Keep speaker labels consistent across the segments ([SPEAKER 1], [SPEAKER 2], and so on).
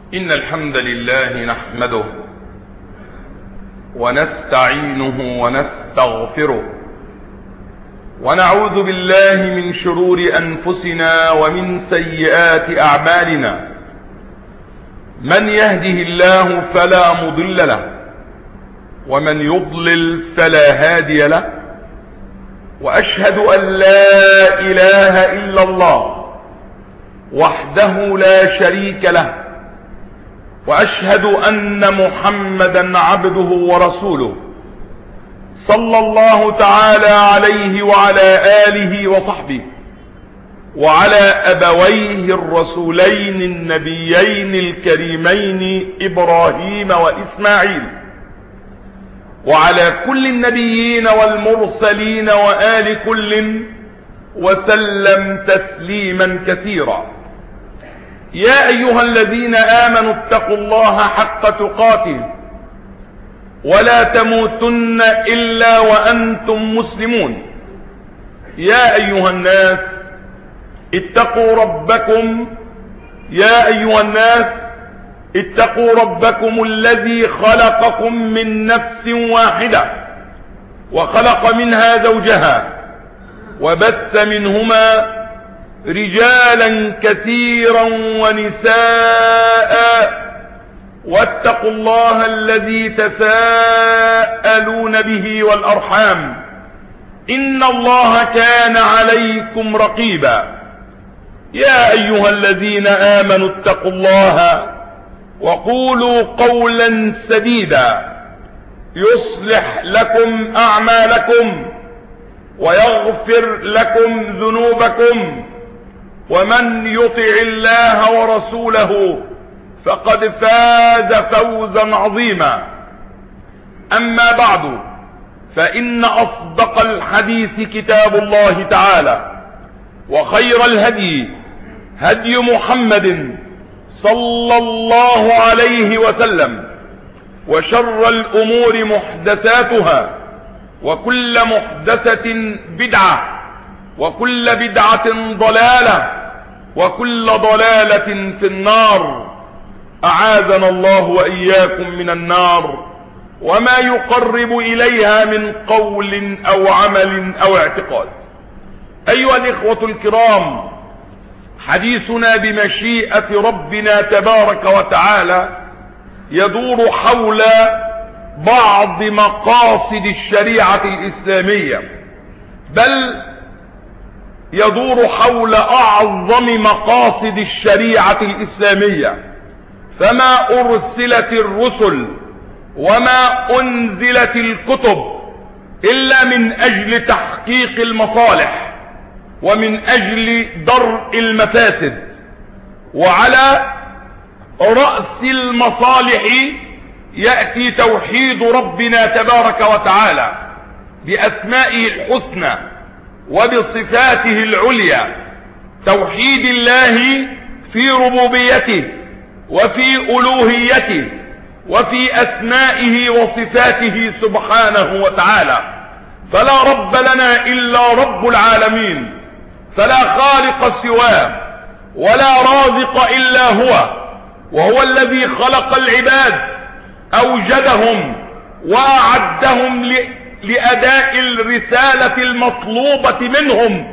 [SPEAKER 1] إن الحمد لله نحمده ونستعينه ونستغفره ونعوذ بالله من شرور أنفسنا ومن سيئات أعمالنا. من يهده الله فلا مضل له ومن يضلل فلا هادي له، وأشهد أن لا إله إلا الله وحده لا شريك له، وأشهد أن محمدا عبده ورسوله صلى الله تعالى عليه وعلى آله وصحبه وعلى أبويه الرسولين النبيين الكريمين إبراهيم وإسماعيل، وعلى كل النبيين والمرسلين وآل كل وسلم تسليما كثيرا. يا أيها الذين آمنوا اتقوا الله حق تقاته ولا تموتن إلا وأنتم مسلمون. يا أيها الناس اتقوا ربكم اتقوا ربكم الذي خلقكم من نفس واحدة وخلق منها زوجها وبث منهما رجالا كثيرا ونساء، واتقوا الله الذي تساءلون به والأرحام إن الله كان عليكم رقيبا. يا أيها الذين آمنوا اتقوا الله وقولوا قولا سديدا يصلح لكم أعمالكم ويغفر لكم ذنوبكم، ومن يطع الله ورسوله فقد فاز فوزا عظيما. أما بعد، فإن أصدق الحديث كتاب الله تعالى، وخير الهدي هدي محمد صلى الله عليه وسلم، وشر الأمور محدثاتها، وكل محدثة بدعة، وكل بدعة ضلالة، وكل ضلالة في النار. أعاذنا الله وإياكم من النار وما يقرب إليها من قول أو عمل أو اعتقاد. أيها الإخوة الكرام، حديثنا بمشيئة ربنا تبارك وتعالى يدور حول بعض مقاصد الشريعة الإسلامية، بل يدور حول أعظم مقاصد الشريعة الإسلامية. فما أرسلت الرسل وما أنزلت الكتب إلا من أجل تحقيق المصالح ومن أجل درء المفاسد، وعلى رأس المصالح يأتي توحيد ربنا تبارك وتعالى بأسمائه الحسنى وبصفاته العليا، توحيد الله في ربوبيته وفي ألوهيته وفي أسمائه وصفاته سبحانه وتعالى. فلا رب لنا إلا رب العالمين، فلا خالق سواه ولا رازق إلا هو، وهو الذي خلق العباد، أوجدهم وأعدهم لأداء الرسالة المطلوبة منهم،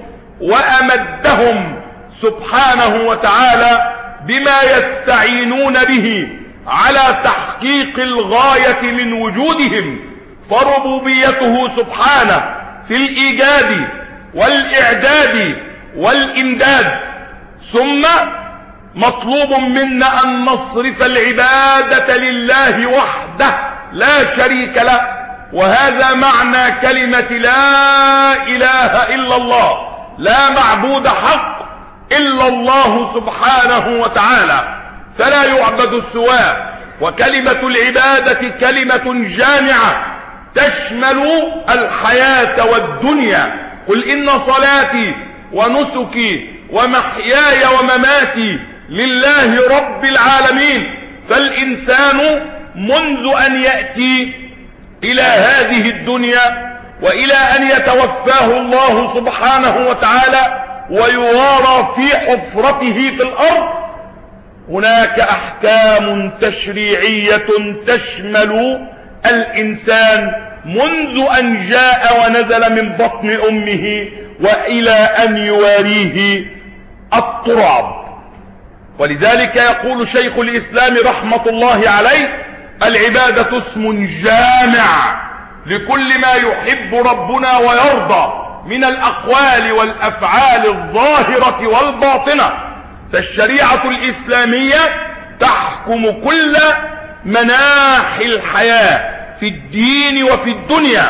[SPEAKER 1] وأمدهم سبحانه وتعالى بما يستعينون به على تحقيق الغاية من وجودهم. فربوبيته سبحانه في الإيجاد والإعداد والإمداد، ثم مطلوب منا أن نصرف العبادة لله وحده لا شريك له، وهذا معنى كلمة لا إله إلا الله، لا معبود حق إلا الله سبحانه وتعالى، فلا يعبد سواه. وكلمة العبادة كلمة جامعة تشمل الحياة والدنيا. قل إن صلاتي ونسكي ومحياي ومماتي لله رب العالمين. فالإنسان منذ أن يأتي إلى هذه الدنيا وإلى أن يتوفاه الله سبحانه وتعالى ويوارى في حفرته في الأرض هناك احكام تشريعية تشمل الانسان منذ ان جاء ونزل من بطن امه والى ان يواريه التراب. ولذلك يقول شيخ الاسلام رحمة الله عليه: العبادة اسم جامع لكل ما يحب ربنا ويرضى من الاقوال والافعال الظاهرة والباطنة. فالشريعة الاسلامية تحكم كل مناحي الحياة في الدين وفي الدنيا،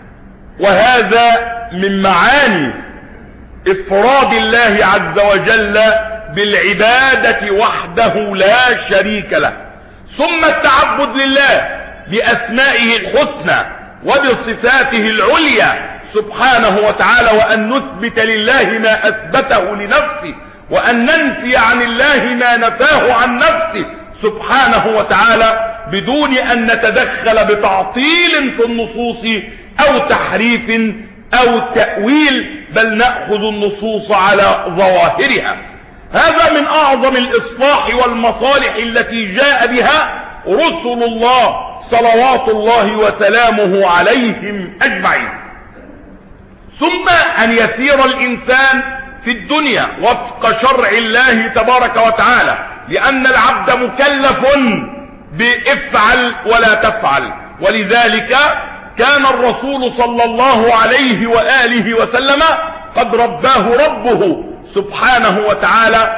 [SPEAKER 1] وهذا من معاني افراد الله عز وجل بالعبادة وحده لا شريك له، ثم التعبد لله باسمائه الحسنى وبصفاته العليا سبحانه وتعالى، وان نثبت لله ما اثبته لنفسه، وان ننفي عن الله ما نفاه عن نفسه سبحانه وتعالى، بدون ان نتدخل بتعطيل في النصوص او تحريف او تأويل، بل نأخذ النصوص على ظواهرها. هذا من اعظم الاصلاح والمصالح التي جاء بها رسل الله صلوات الله وسلامه عليهم اجمعين. ثم ان يسير الانسان في الدنيا وفق شرع الله تبارك وتعالى، لان العبد مكلف بافعل ولا تفعل. ولذلك كان الرسول صلى الله عليه وآله وسلم قد رباه ربه سبحانه وتعالى،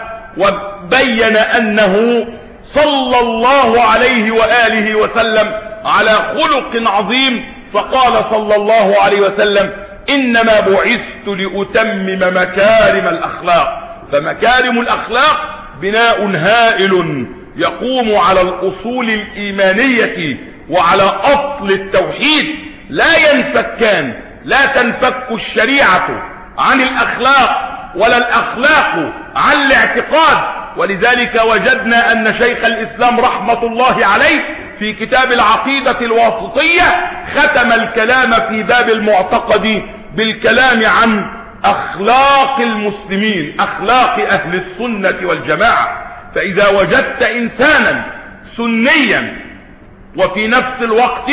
[SPEAKER 1] وبين انه صلى الله عليه وآله وسلم على خلق عظيم، فقال صلى الله عليه وسلم: انما بعثت لاتمم مكارم الاخلاق. فمكارم الاخلاق بناء هائل يقوم على الاصول الايمانية وعلى اصل التوحيد، لا ينفكان، لا تنفك الشريعة عن الاخلاق ولا الاخلاق عن الاعتقاد. ولذلك وجدنا ان شيخ الاسلام رحمة الله عليه في كتاب العقيدة الواسطية ختم الكلام في باب المعتقد بالكلام عن اخلاق المسلمين، اخلاق اهل السنة والجماعة. فاذا وجدت انسانا سنيا وفي نفس الوقت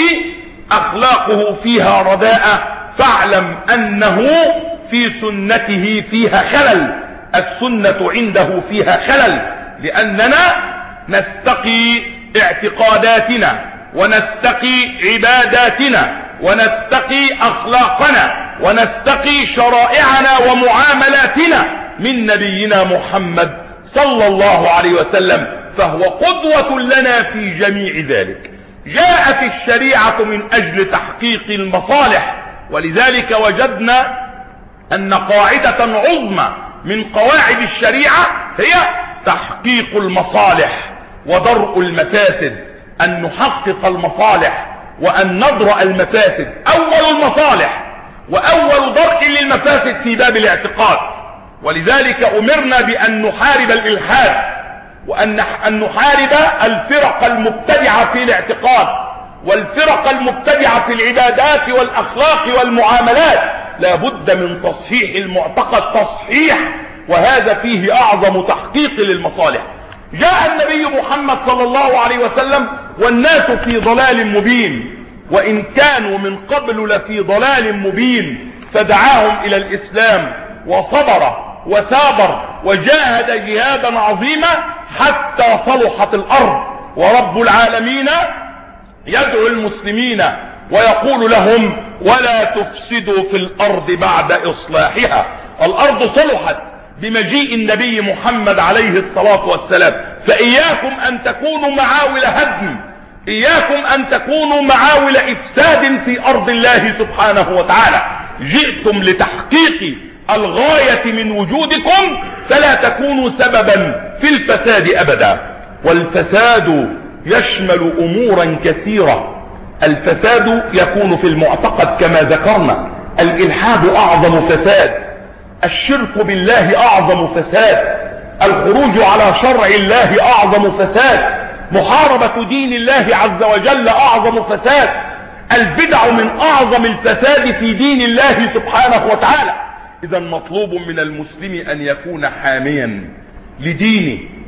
[SPEAKER 1] اخلاقه فيها رداءة، فاعلم انه في سنته فيها خلل، السنة عنده فيها خلل، لاننا نستقي اعتقاداتنا ونستقي عباداتنا ونستقي اخلاقنا ونستقي شرائعنا ومعاملاتنا من نبينا محمد صلى الله عليه وسلم، فهو قدوة لنا في جميع ذلك. جاءت الشريعة من اجل تحقيق المصالح، ولذلك وجدنا ان قاعدة عظمى من قواعد الشريعة هي تحقيق المصالح ودرء المفاسد، ان نحقق المصالح وان ندرأ المفاسد. اول المصالح واول درء للمفاسد في باب الاعتقاد. ولذلك امرنا بان نحارب الالحاد، وان نحارب الفرق المبتدعة في الاعتقاد والفرق المبتدعة في العبادات والاخلاق والمعاملات. لا بد من تصحيح المعتقد تصحيح، وهذا فيه اعظم تحقيق للمصالح. جاء النبي محمد صلى الله عليه وسلم والناس في ضلال مبين، وان كانوا من قبل لفي ضلال مبين، فدعاهم الى الاسلام وصبر وثابر وجاهد جهادا عظيما حتى صلحت الارض. ورب العالمين يدعو المسلمين ويقول لهم: ولا تفسدوا في الارض بعد اصلاحها. الارض صلحت بمجيء النبي محمد عليه الصلاة والسلام، فاياكم ان تكونوا معاول هدم، اياكم ان تكونوا معاول افساد في ارض الله سبحانه وتعالى. جئتم لتحقيق الغاية من وجودكم، فلا تكونوا سببا في الفساد ابدا. والفساد يشمل امورا كثيرة. الفساد يكون في المعتقد كما ذكرنا، الالحاد اعظم فساد، الشرك بالله اعظم فساد، الخروج على شرع الله اعظم فساد، محاربة دين الله عز وجل اعظم فساد، البدع من اعظم الفساد في دين الله سبحانه وتعالى. اذا مطلوب من المسلم ان يكون حاميا لدينه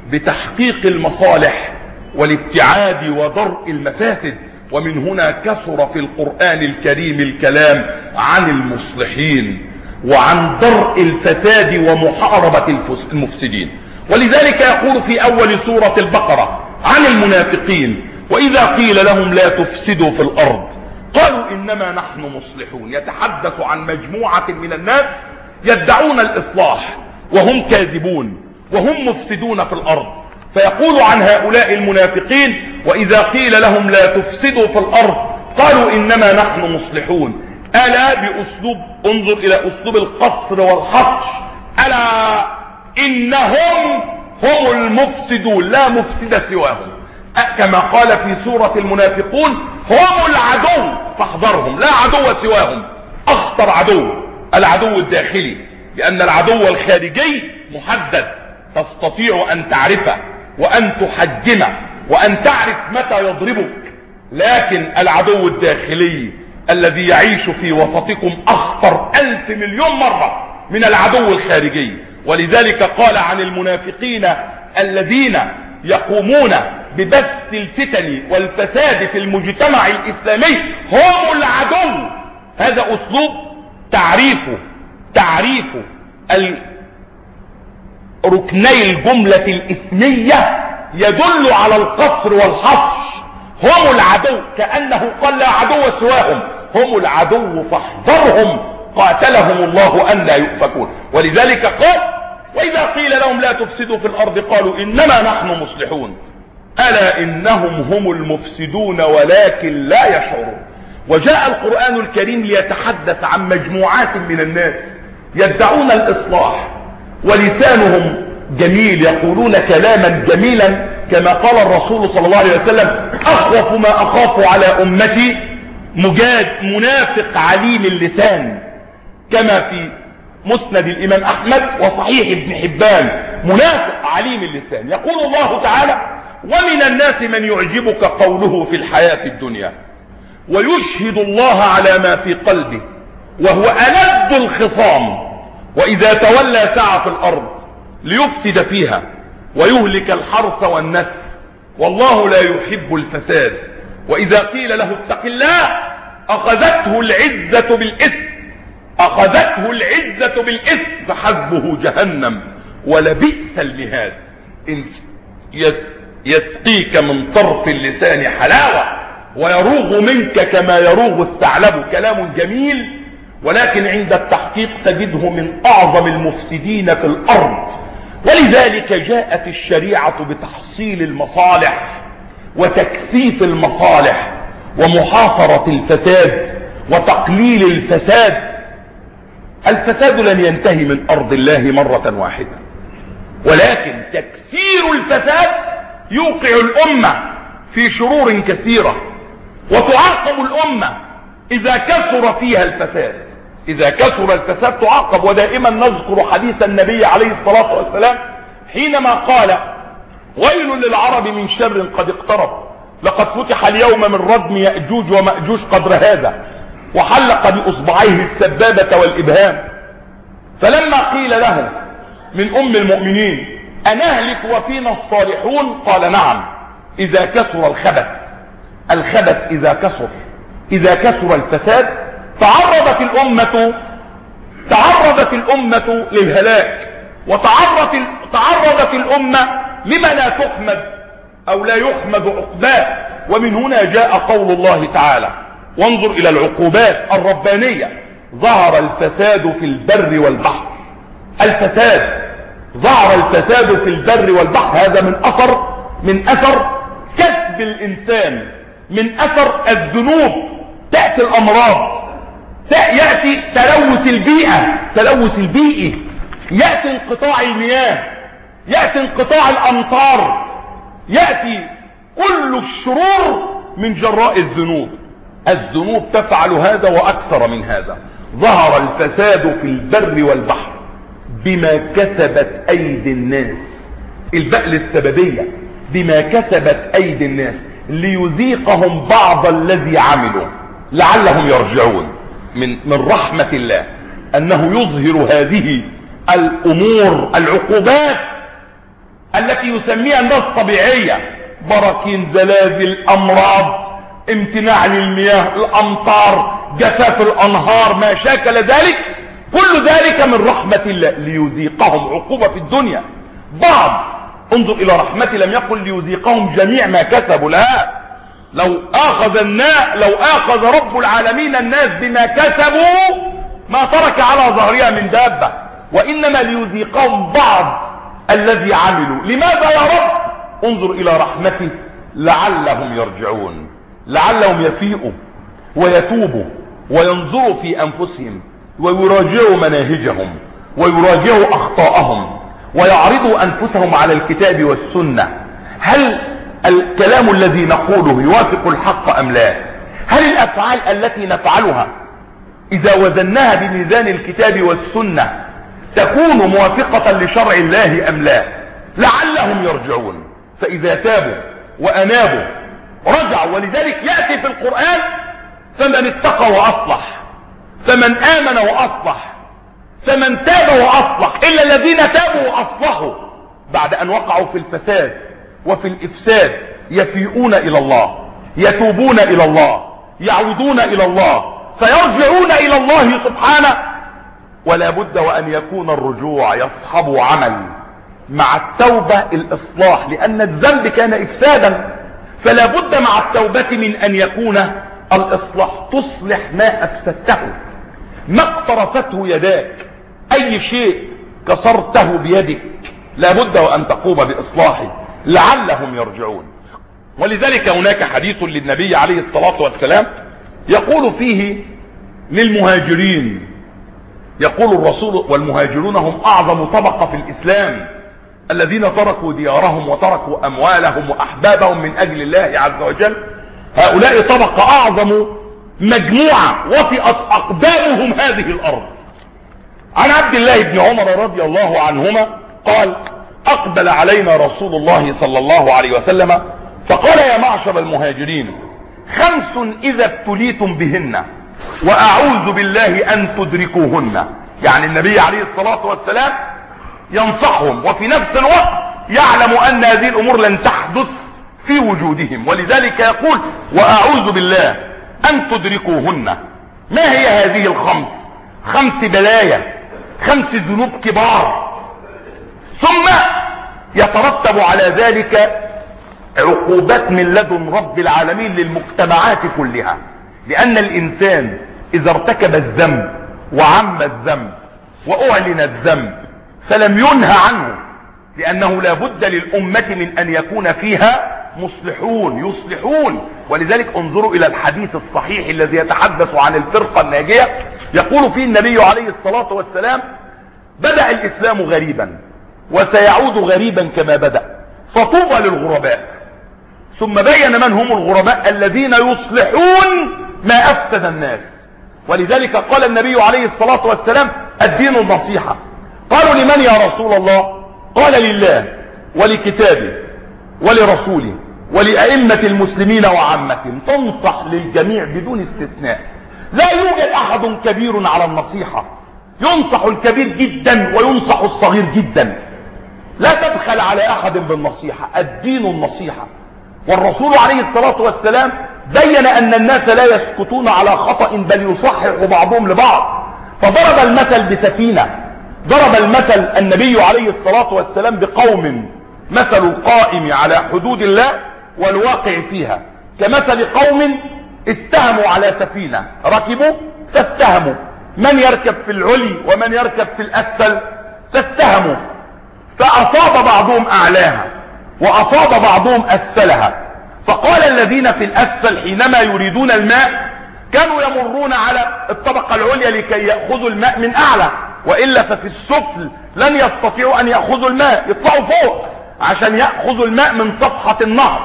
[SPEAKER 1] بتحقيق المصالح والابتعاد ودرء المفاسد. ومن هنا كثر في القرآن الكريم الكلام عن المصلحين وعن درء الفساد ومحاربة المفسدين. ولذلك يقول في أول سورة البقرة عن المنافقين: وإذا قيل لهم لا تفسدوا في الأرض قالوا إنما نحن مصلحون. يتحدث عن مجموعة من الناس يدعون الإصلاح وهم كاذبون وهم مفسدون في الأرض. فيقول عن هؤلاء المنافقين: وإذا قيل لهم لا تفسدوا في الأرض قالوا إنما نحن مصلحون. ألا بأسلوب، انظر إلى أسلوب القصر والحصر، ألا إنهم هم المفسدون لا مفسد سواهم. كما قال في سورة المنافقون: هم العدو فاحذرهم، لا عدو سواهم. أخطر عدو العدو الداخلي، لأن العدو الخارجي محدد، تستطيع أن تعرفه وأن تحجمه وأن تعرف متى يضربك. لكن العدو الداخلي الذي يعيش في وسطكم أخطر 1000 مليون مرة من العدو الخارجي. ولذلك قال عن المنافقين الذين يقومون ببث الفتن والفساد في المجتمع الإسلامي: هم العدو. هذا أسلوب تعريف ركني الجملة الاسمية يدل على القصر والحصر. هم العدو، كأنه قال لا عدو سواهم، هم العدو فاحذرهم قاتلهم الله أن لا يؤفكون. ولذلك قال: وإذا قيل لهم لا تفسدوا في الأرض قالوا إنما نحن مصلحون ألا إنهم هم المفسدون ولكن لا يشعرون. وجاء القرآن الكريم ليتحدث عن مجموعات من الناس يدعون الإصلاح ولسانهم جميل، يقولون كلاما جميلا، كما قال الرسول صلى الله عليه وسلم: أخوف ما أخاف على أمتي منافق عليم اللسان، كما في مسند الإمام أحمد وصحيح ابن حبان: منافق عليم اللسان. يقول الله تعالى: ومن الناس من يعجبك قوله في الحياة الدنيا ويشهد الله على ما في قلبه وهو ألد الخصام وإذا تولى سعى في الأرض ليفسد فيها ويهلك الحرث والنسل والله لا يحب الفساد. وإذا قيل له اتق الله أخذته العزة بالإثم فحسبه جهنم ولبئس المهاد. يسقيك من طرف اللسان حلاوة ويروغ منك كما يروغ الثعلب. كلام جميل، ولكن عند التحقيق تجده من أعظم المفسدين في الأرض. ولذلك جاءت الشريعة بتحصيل المصالح وتكثيف المصالح ومحاصرة الفساد وتقليل الفساد. الفساد لن ينتهي من أرض الله مرة واحدة، ولكن تكثير الفساد يوقع الأمة في شرور كثيرة، وتعاقب الأمة إذا كثر فيها الفساد. إذا كثر الفساد تعاقب. ودائما نذكر حديث النبي عليه الصلاة والسلام حينما قال: ويل للعرب من شر قد اقترب، لقد فتح اليوم من ردم يأجوج ومأجوج قدر هذا، وحلق بأصبعيه السبابة والإبهام. فلما قيل له من أم المؤمنين: أنهلك وفينا الصالحون؟ قال: نعم، إذا كثر الخبث إذا كثر الفساد تعرضت الأمة للهلاك، وتعرضت الأمة لما لا تحمد أو لا يحمد عقباه. ومن هنا جاء قول الله تعالى: وانظر إلى العقوبات الربانية: ظهر الفساد في البر والبحر. ظهر الفساد في البر والبحر. هذا من أثر كسب الإنسان، من أثر الذنوب. تأتي الأمراض، يأتي تلوث البيئي، يأتي انقطاع المياه، يأتي انقطاع الأمطار، يأتي كل الشرور من جراء الذنوب تفعل هذا وأكثر من هذا. ظهر الفساد في البر والبحر بما كسبت أيدي الناس. البأل السببية بما كسبت أيدي الناس ليذيقهم بعض الذي عملوا لعلهم يرجعون. من رحمة الله أنه يظهر هذه الأمور العقوبات التي يسميها الناس طبيعية، براكين، زلازل، امراض، امتناع للمياه، الامطار، جفاف الانهار، ما شاكل ذلك، كل ذلك من رحمة الله ليذيقهم عقوبة في الدنيا. بعض، انظر الى رحمته، لم يقل ليذيقهم جميع ما كسبوا، لا، لو اخذ رب العالمين الناس بما كسبوا ما ترك على ظهرها من دابة، وانما ليذيقهم بعض الذي عملوا. لماذا يا رب؟ انظر الى رحمته لعلهم يرجعون، لعلهم يفيقوا ويتوبوا وينظروا في انفسهم ويراجعوا مناهجهم ويراجعوا اخطاءهم ويعرضوا انفسهم على الكتاب والسنة. هل الكلام الذي نقوله يوافق الحق ام لا؟ هل الافعال التي نفعلها اذا وزناها بميزان الكتاب والسنة تكون موافقة لشرع الله ام لا؟ لعلهم يرجعون. فاذا تابوا وانابوا رجعوا. ولذلك يأتي في القرآن فمن اتقى واصلح، فمن امن واصلح، فمن تاب واصلح، الا الذين تابوا واصلحوا بعد ان وقعوا في الفساد وفي الافساد يفيئون الى الله، يتوبون الى الله، يعودون الى الله، فيرجعون الى الله سبحانه. ولا بد وان يكون الرجوع يصحب عمل مع التوبة الاصلاح، لان الذنب كان افسادا، فلا بد مع التوبة من ان يكون الاصلاح. تصلح ما افسدته، ما اقترفته يداك، اي شيء كسرته بيدك لا بد وان تقوم باصلاحه لعلهم يرجعون. ولذلك هناك حديث للنبي عليه الصلاة والسلام يقول فيه للمهاجرين، يقول الرسول: والمهاجرون هم اعظم طبقة في الاسلام، الذين تركوا ديارهم وتركوا اموالهم واحبابهم من اجل الله عز وجل. هؤلاء طبقة اعظم مجموعة وطئت اقدامهم هذه الارض. عن عبد الله بن عمر رضي الله عنهما قال: اقبل علينا رسول الله صلى الله عليه وسلم فقال: يا معشر المهاجرين، 5 اذا ابتليتم بهن واعوذ بالله ان تدركوهن. يعني النبي عليه الصلاة والسلام ينصحهم وفي نفس الوقت يعلم ان هذه الامور لن تحدث في وجودهم، ولذلك يقول: واعوذ بالله ان تدركوهن. ما هي هذه 5 بلايا، 5 ذنوب كبار، ثم يترتب على ذلك عقوبات من لدن رب العالمين للمجتمعات كلها. لان الانسان اذا ارتكب الذنب وعم الذنب واعلن الذنب فلم ينهى عنه، لانه لا بد للامة من ان يكون فيها مصلحون يصلحون. ولذلك انظروا الى الحديث الصحيح الذي يتحدث عن الفرقة الناجية، يقول فيه النبي عليه الصلاة والسلام: بدأ الاسلام غريبا وسيعود غريبا كما بدأ، فطوبى للغرباء. ثم بين من هم الغرباء: الذين يصلحون ما افسد الناس. ولذلك قال النبي عليه الصلاة والسلام: الدين النصيحة. قالوا: لمن يا رسول الله؟ قال: لله ولكتابه ولرسوله ولأئمة المسلمين وعامتهم. تنصح للجميع بدون استثناء، لا يوجد احد كبير على النصيحة، ينصح الكبير جدا وينصح الصغير جدا، لا تبخل على احد بالنصيحة، الدين النصيحة. والرسول عليه الصلاة والسلام بين ان الناس لا يسكتون على خطأ بل يصحح بعضهم لبعض، فضرب المثل بسفينة، ضرب المثل النبي عليه الصلاة والسلام بقوم مثل القائم على حدود الله والواقع فيها كمثل قوم استهموا على سفينة، ركبوا فاستهموا، من يركب في العلي ومن يركب في الاسفل، فاستهموا، فاصاب بعضهم اعلاها واصاب بعضهم اسفلها. فقال الذين في الاسفل حينما يريدون الماء كانوا يمرون على الطبقة العليا لكي يأخذوا الماء من اعلى، وإلا ففي السفل لن يستطيعوا ان يأخذوا الماء، يطلعوا فوق عشان يأخذوا الماء من صفحة النهر.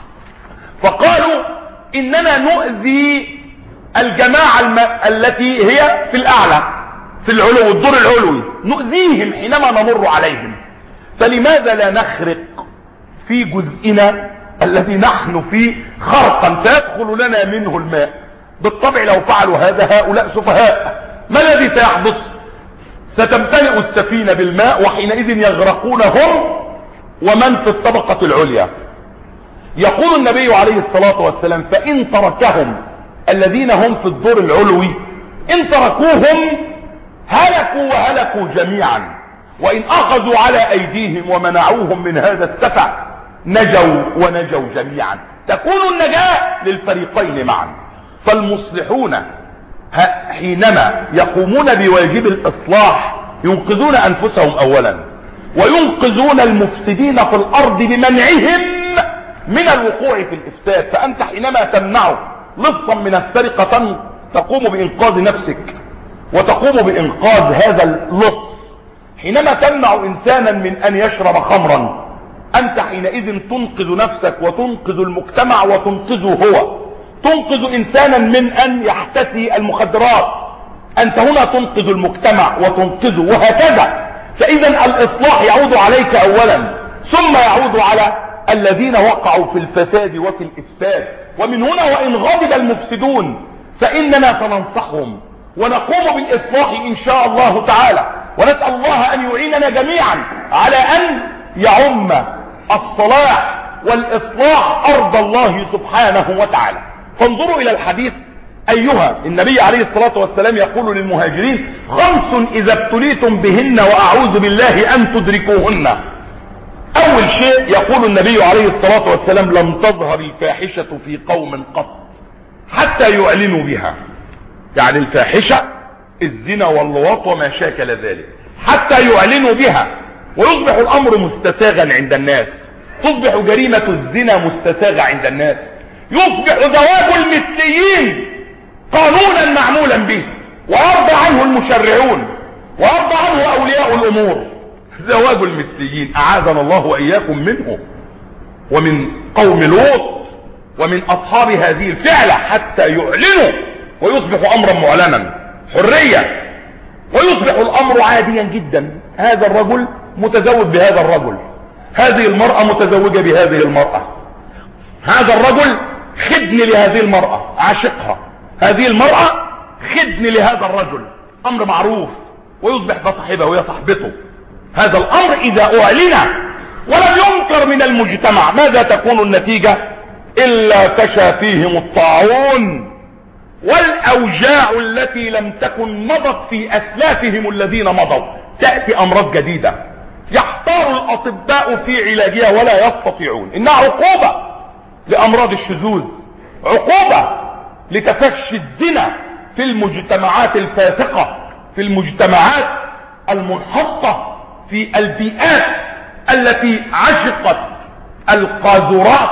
[SPEAKER 1] فقالوا: اننا نؤذي الجماعة التي هي في الاعلى في العلو، الدور العلوي، نؤذيهم حينما نمر عليهم، فلماذا لا نخرق في جزئنا الذي نحن فيه خرقا فيدخل لنا منه الماء؟ بالطبع لو فعلوا هذا هؤلاء سفهاء. ما الذي سيحدث؟ ستمتلئ السفينة بالماء، وحينئذ يغرقون هم ومن في الطبقة العليا. يقول النبي عليه الصلاة والسلام فإن تركهم الذين هم في الدور العلوي، إن تركوهم هلكوا وهلكوا جميعا، وإن أخذوا على أيديهم ومنعوهم من هذا السفع نجوا ونجوا جميعا. تكون النجاة للفريقين معا. فالمصلحون حينما يقومون بواجب الإصلاح ينقذون أنفسهم أولا، وينقذون المفسدين في الأرض بمنعهم من الوقوع في الإفساد. فأنت حينما تمنع لصا من السرقة تقوم بإنقاذ نفسك وتقوم بإنقاذ هذا اللص. حينما تمنع إنسانا من أن يشرب خمرا أنت حينئذ تنقذ نفسك وتنقذ المجتمع وتنقذه هو. تنقذ إنسانا من أن يحتسي المخدرات، أنت هنا تنقذ المجتمع وتنقذه، وهكذا. فإذا الإصلاح يعود عليك أولا، ثم يعود على الذين وقعوا في الفساد وفي الإفساد. ومن هنا وإن غضب المفسدون فإننا سننصحهم ونقوم بالإصلاح إن شاء الله تعالى، ونسأل الله أن يعيننا جميعا على أن يعم الصلاح والإصلاح أرض الله سبحانه وتعالى. فانظروا إلى الحديث أيها النبي عليه الصلاة والسلام يقول للمهاجرين 5 إذا ابتليتم بهن وأعوذ بالله أن تدركوهن. أول شيء يقول النبي عليه الصلاة والسلام لم تظهر الفاحشة في قوم قط حتى يعلنوا بها. يعني الفاحشة الزنا واللواط وما شاكل ذلك حتى يعلنوا بها، ويصبح الأمر مستساغا عند الناس. تصبح جريمة الزنا مستساغة عند الناس، يصبح زواج المثليين قانونا معمولا به، ويرضى عنه المشرعون ويرضى عنه أولياء الأمور. زواج المثليين أعاذنا الله وإياكم منه ومن قوم لوط ومن أصحاب هذه الفعلة، حتى يعلنوا ويصبح أمرا معلنا حرية، ويصبح الأمر عاديا جدا. هذا الرجل متزوج بهذا الرجل، هذه المرأة متزوجة بهذه المرأة، هذا الرجل خدن لهذه المرأة عاشقها، هذه المرأة خدن لهذا الرجل، أمر معروف، ويصبح ده صاحبه وهي صاحبته. هذا الأمر إذا أعلن ولم ينكر من المجتمع ماذا تكون النتيجة؟ إلا فشى فيهم الطاعون والأوجاع التي لم تكن مضت في أسلافهم الذين مضوا. تأتي أمراض جديدة يحتار الأطباء في علاجها ولا يستطيعون. إنها عقوبة لأمراض الشذوذ، عقوبة لتفشي الزنا في المجتمعات الفاسقة، في المجتمعات المنحطة، في البيئات التي عشقت القاذورات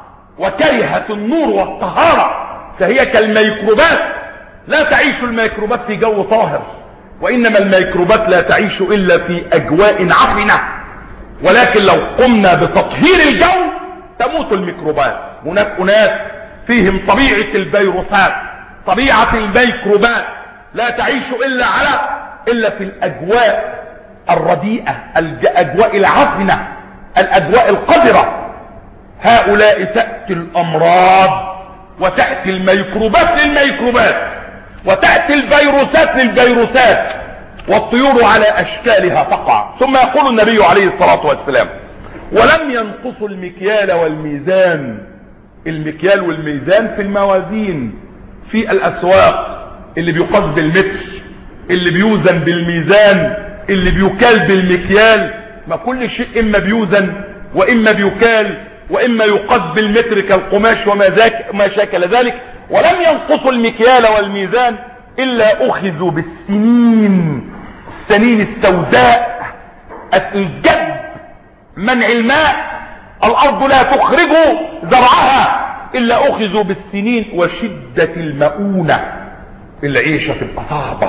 [SPEAKER 1] وكرهت النور والطهارة، فهي كالميكروبات. لا تعيش الميكروبات في جو طاهر، وإنما الميكروبات لا تعيش إلا في أجواء عفنة. ولكن لو قمنا بتطهير الجو تموت الميكروبات. هناك أناس فيهم طبيعة الفيروسات، طبيعة الميكروبات لا تعيش إلا في الأجواء الرديئة، الأجواء العفنة، الأجواء القذرة. هؤلاء تأتي الأمراض وتأتي الميكروبات للميكروبات وتأتي الفيروسات للفيروسات، والطيور على أشكالها تقع. ثم يقول النبي عليه الصلاة والسلام ولم ينقصوا المكيال والميزان. المكيال والميزان في الموازين في الأسواق، اللي بيقاس بالمتر، اللي بيوزن بالميزان، اللي بيكال بالمكيال. ما كل شيء إما بيوزن وإما بيكال وإما يقاس بالمتر كالقماش وما شاكل ذلك. ولم ينقصوا المكيال والميزان إلا أخذوا بالسنين، السنين السوداء، الجد، منع الماء، الأرض لا تخرج زرعها إلا أخذوا بالسنين، وشدة المؤونة. العيشة تبقى صعبة،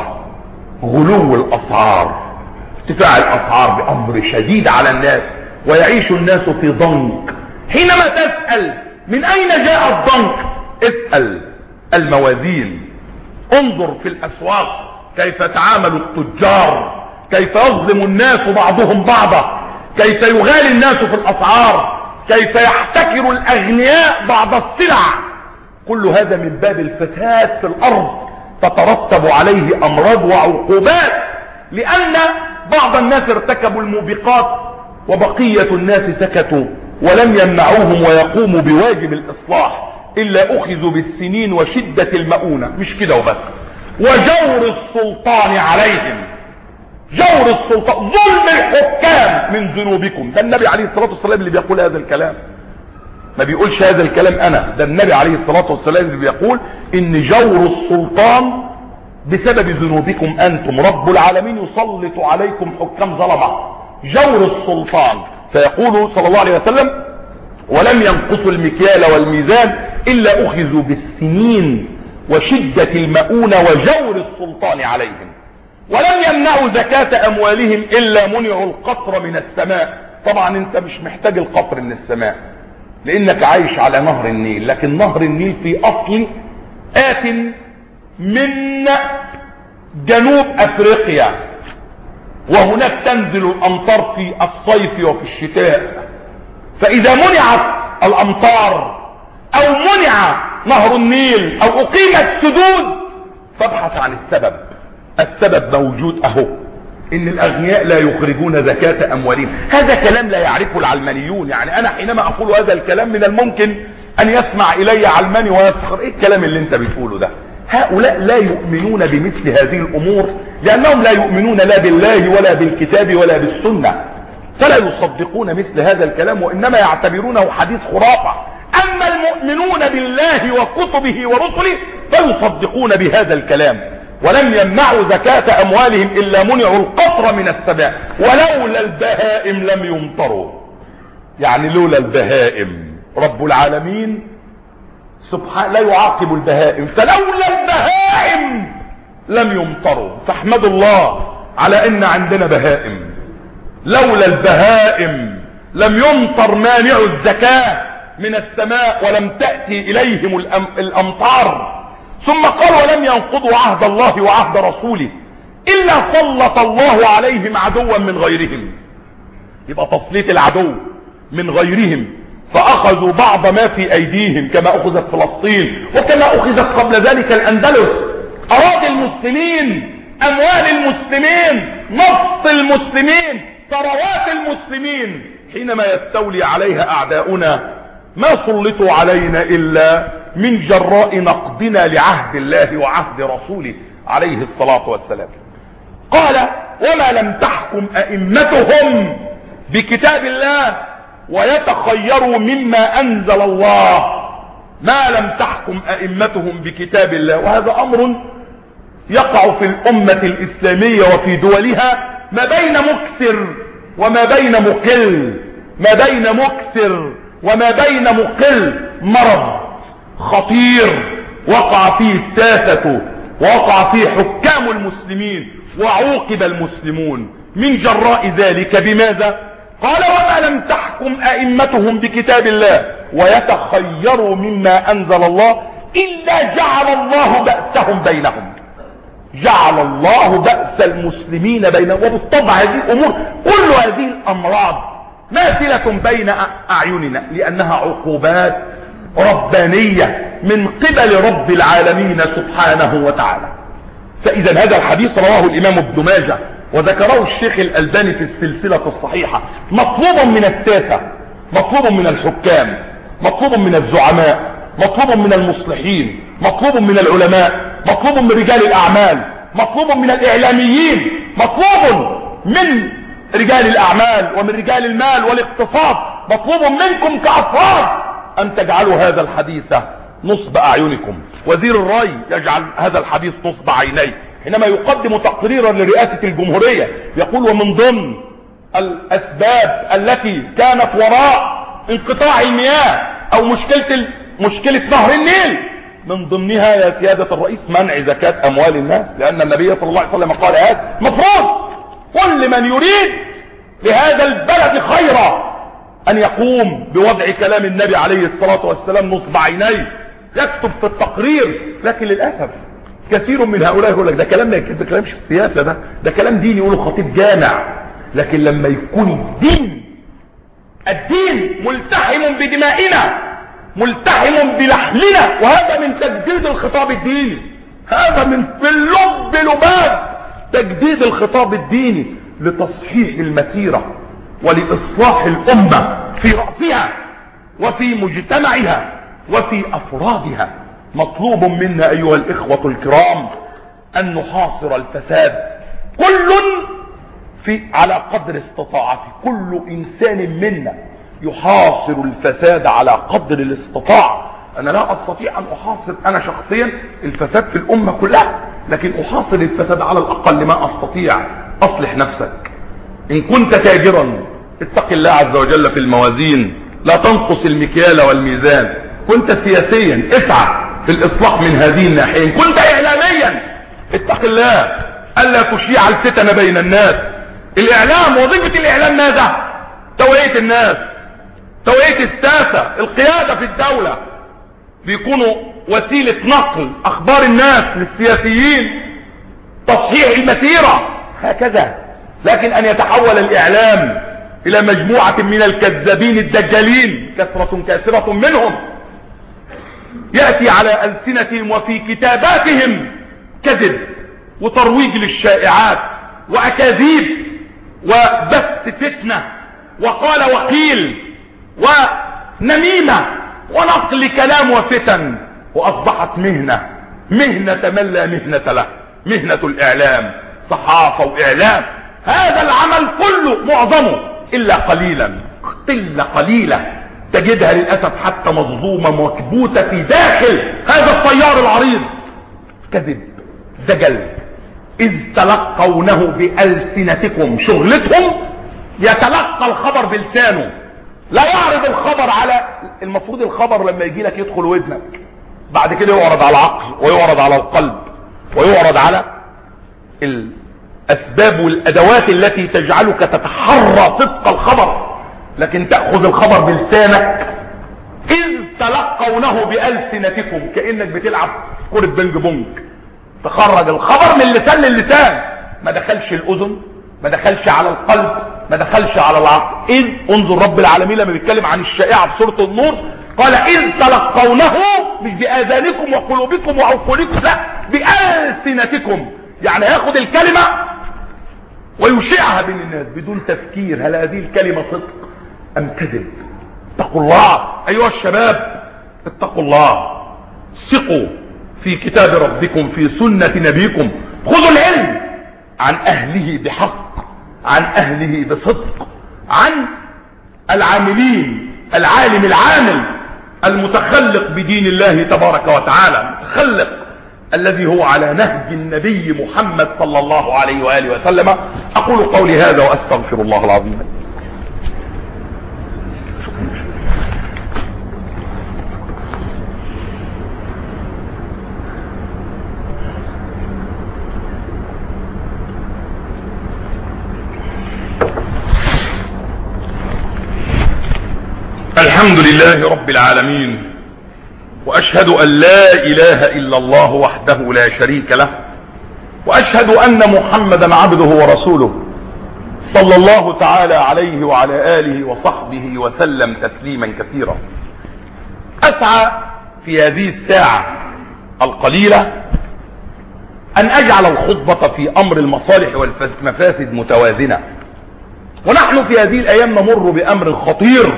[SPEAKER 1] غلو الأسعار، ارتفاع الأسعار بأمر شديد على الناس، ويعيش الناس في ضنك. حينما تسأل من أين جاء الضنك؟ اسأل الموازين، انظر في الأسواق كيف تعامل التجار، كيف يظلم الناس بعضهم بعضا، كيف يغالي الناس في الأسعار، كيف يحتكر الأغنياء بعض السلع. كل هذا من باب الفساد في الأرض، تترتب عليه أمراض وعقوبات، لأن بعض الناس ارتكبوا الموبقات وبقية الناس سكتوا ولم يمنعوهم ويقوموا بواجب الإصلاح إلا أخذوا بالسنين وشدة المؤونة. مش كده وبس، وجور السلطان عليهم، جور السلطان، ظلم الحكام من ذنوبكم. ده النبي عليه الصلاة والسلام اللي بيقول هذا الكلام، ما بيقولش هذا الكلام أنا، ده النبي عليه الصلاة والسلام اللي بيقول إن جور السلطان بسبب ذنوبكم أنتم، رب العالمين يسلط عليكم حكام ظلمة. جور السلطان، فيقول صلى الله عليه وسلم ولم ينقصوا المكيال والميزان إلا أخذوا بالسنين وشدة المؤونة وجور السلطان عليهم، ولم يمنعوا زكاة أموالهم إلا منعوا القطر من السماء. طبعا انت مش محتاج القطر من السماء لانك عايش على نهر النيل، لكن نهر النيل في اصل آت من جنوب افريقيا، وهناك تنزل الامطار في الصيف وفي الشتاء. فاذا منعت الامطار او منع نهر النيل او اقيمت سدود فابحث عن السبب. السبب موجود اهو، ان الاغنياء لا يخرجون زكاة اموالهم. هذا كلام لا يعرفه العلمانيون. يعني انا حينما اقول هذا الكلام من الممكن ان يسمع الي علماني ويسخر، ايه الكلام اللي انت بتقوله ده؟ هؤلاء لا يؤمنون بمثل هذه الامور لانهم لا يؤمنون لا بالله ولا بالكتاب ولا بالسنة، فلا يصدقون مثل هذا الكلام وانما يعتبرونه حديث خرافة. اما المؤمنون بالله وكتبه ورسله فيصدقون بهذا الكلام. ولم يمنعوا زكاة اموالهم الا منعوا القطر من السماء ولولا البهائم لم يمطروا. يعني لولا البهائم رب العالمين سبحانه لا يعاقب البهائم، فلولا البهائم لم يمطروا. فاحمد الله على ان عندنا بهائم. لولا البهائم لم يمطر مانع الزكاة من السماء ولم تأتي اليهم الامطار. ثم قال ولم ينقضوا عهد الله وعهد رسوله الا سلط الله عليهم عدوا من غيرهم. يبقى تسليط العدو من غيرهم، فاخذوا بعض ما في ايديهم كما اخذت فلسطين وكما اخذت قبل ذلك الاندلس. اراضي المسلمين، اموال المسلمين، نفط المسلمين، ثروات المسلمين، حينما يستولي عليها اعداؤنا ما سلطوا علينا الا من جراء نقضنا لعهد الله وعهد رسوله عليه الصلاة والسلام. قال وما لم تحكم ائمتهم بكتاب الله ويتخيروا مما انزل الله. ما لم تحكم ائمتهم بكتاب الله، وهذا امر يقع في الامة الاسلامية وفي دولها ما بين مكثر وما بين مقل، ما بين مكثر وما بين مقل. مرض خطير وقع فيه الساسة ووقع فيه حكام المسلمين وعوقب المسلمون من جراء ذلك. بماذا؟ قال وما لم تحكم ائمتهم بكتاب الله ويتخيروا مما انزل الله الا جعل الله بأسهم بينهم. جعل الله بأس المسلمين بينهم. وبالطبع هذه الامور كل هذه الامراض ماثلة بين اعيننا لانها عقوبات ربانية من قبل رب العالمين سبحانه وتعالى. فاذا هذا الحديث رواه الامام ابن ماجه وذكره الشيخ الألباني في السلسلة الصحيحة. مطلوب من الساسة، مطلوب من الحكام، مطلوب من الزعماء، مطلوب من المصلحين، مطلوب من العلماء، مطلوب من رجال الاعمال، مطلوب من الاعلاميين، مطلوب من رجال الاعمال ومن رجال المال والاقتصاد، مطلوب منكم كافراد ان تجعلوا هذا الحديث نصب اعينكم. وزير الري يجعل هذا الحديث نصب عينيه حينما يقدم تقريرا لرئاسة الجمهورية، يقول ومن ضمن الاسباب التي كانت وراء انقطاع المياه او مشكلة نهر النيل من ضمنها يا سيادة الرئيس منع زكاة اموال الناس، لان النبي صلى الله عليه وسلم قال هذا مفروض كل من يريد لهذا البلد خيرا ان يقوم بوضع كلام النبي عليه الصلاة والسلام نصب عينيه، يكتب في التقرير. لكن للأسف كثير من هؤلاء يقول لك ده كلام ما يكتب، ده كلام مش السياسة، ده كلام ديني، يقولوا خطيب جامع. لكن لما يكون الدين ملتحم بدمائنا، ملتحم بلحمنا، وهذا من تجديد الخطاب الديني، هذا من في اللب لباب تجديد الخطاب الديني لتصحيح المسيرة ولإصلاح الأمة في رأسها وفي مجتمعها وفي أفرادها. مطلوب منا أيها الإخوة الكرام أن نحاصر الفساد، كل على قدر استطاعته. كل إنسان منا يحاصر الفساد على قدر الاستطاعة. أنا لا أستطيع أن أحاصر أنا شخصيا الفساد في الأمة كلها، لكن أحاصر الفساد على الأقل ما أستطيع. أصلح نفسك. إن كنت تاجرا اتق الله عز وجل في الموازين، لا تنقص المكيال والميزان. كنت سياسيا اسعى في الإصلاح من هذه الناحية. إن كنت إعلاميا اتق الله ألا تشيع الفتن بين الناس. الإعلام، وظيفة الإعلام ماذا؟ توعية الناس، توعية الساسة، القيادة في الدولة، بيكونوا وسيلة نقل أخبار الناس للسياسيين، تصحيح المسيرة، هكذا. لكن أن يتحول الإعلام إلى مجموعة من الكذابين الدجالين، كثرة كثيرة منهم، يأتي على ألسنتهم وفي كتاباتهم كذب وترويج للشائعات وأكاذيب وبث فتنة وقال وقيل ونميمة ونقل كلام وفتن، وأصبحت مهنة من لا مهنة له، مهنة الإعلام، صحافة وإعلام. هذا العمل كله معظمه إلا قليلا، قلة قليلة تجدها للأسف حتى مظلومة مكبوتة في داخل هذا الطيار العريض. كذب، دجل. إذ تلقونه بألسنتكم، شغلتهم يتلقى الخبر بلسانه، لا يعرض الخبر على المفروض الخبر لما يجي لك يدخل ودنك، بعد كده يعرض على العقل ويعرض على القلب ويعرض على الأسباب والأدوات التي تجعلك تتحرى صدق الخبر. لكن تأخذ الخبر بلسانك. إذ تلقونه بألسنتكم، كأنك بتلعب كرة بنج بونج، تخرج الخبر من لسان للسان، ما دخلش الأذن، ما دخلش على القلب، ما دخلش على العقل. إذ انظر رب العالمين لما بيتكلم عن الشائعة في سورة النور قال إذ تلقونه، مش بآذانكم وقلوبكم وعقولكم، لا، بألسنتكم. يعني هياخد الكلمة ويشيعها بين الناس بدون تفكير، هل هذه الكلمة صدق أم كذب؟ اتقوا الله أيها الشباب، اتقوا الله، ثقوا في كتاب ربكم، في سنة نبيكم، خذوا العلم عن أهله بحق، عن أهله بصدق، عن العاملين، العالم العامل المتخلق بدين الله تبارك وتعالى، المتخلق الذي هو على نهج النبي محمد صلى الله عليه وآله وسلم. أقول قولي هذا وأستغفر الله العظيم. الحمد لله رب العالمين، وأشهد أن لا إله إلا الله وحده لا شريك له، وأشهد أن محمدا عبده ورسوله صلى الله تعالى عليه وعلى آله وصحبه وسلم تسليما كثيرا. أسعى في هذه الساعة القليلة أن أجعل الخطبة في أمر المصالح والمفاسد متوازنة. ونحن في هذه الأيام نمر بأمر خطير،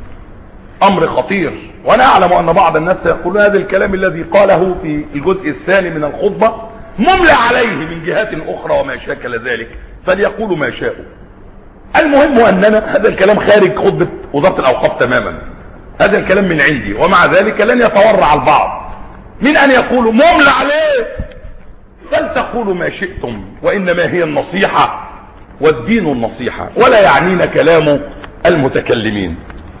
[SPEAKER 1] أمر خطير. وأنا أعلم أن بعض الناس يقولون هذا الكلام الذي قاله في الجزء الثاني من الخطبة مملى عليه من جهات أخرى وما شاكل ذلك، فليقولوا ما شاءوا. المهم أننا هذا الكلام خارج خطبة وزارة الأوقاف تماما، هذا الكلام من عندي، ومع ذلك لن يتورع البعض من أن يقولوا مملى عليه، فلتقولوا ما شئتم، وإنما هي النصيحة والدين النصيحة، ولا يعنينا كلام المتكلمين.